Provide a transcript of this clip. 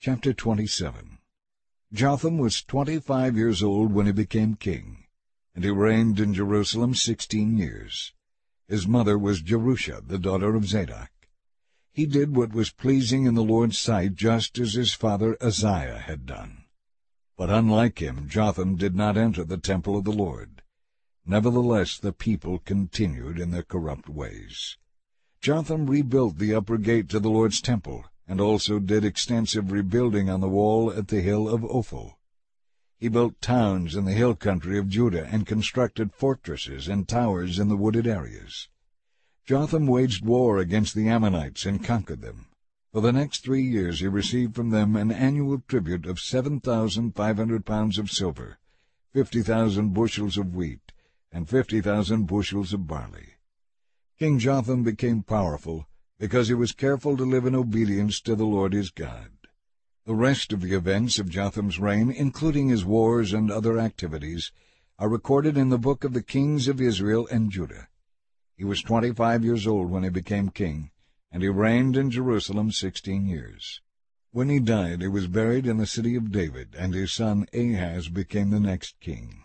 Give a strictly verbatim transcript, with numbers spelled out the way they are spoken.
Chapter twenty-seven. Jotham was twenty-five years old when he became king, and he reigned in Jerusalem sixteen years. His mother was Jerusha, the daughter of Zadok. He did what was pleasing in the Lord's sight, just as his father Uzziah had done. But unlike him, Jotham did not enter the temple of the Lord. Nevertheless the people continued in their corrupt ways. Jotham rebuilt the upper gate to the Lord's temple, and also did extensive rebuilding on the wall at the hill of Ophel. He built towns in the hill country of Judah and constructed fortresses and towers in the wooded areas. Jotham waged war against the Ammonites and conquered them. For the next three years he received from them an annual tribute of seven thousand five hundred pounds of silver, fifty thousand bushels of wheat, and fifty thousand bushels of barley. King Jotham became powerful because he was careful to live in obedience to the Lord his God. The rest of the events of Jotham's reign, including his wars and other activities, are recorded in the book of the kings of Israel and Judah. He was twenty-five years old when he became king, and he reigned in Jerusalem sixteen years. When he died, he was buried in the city of David, and his son Ahaz became the next king.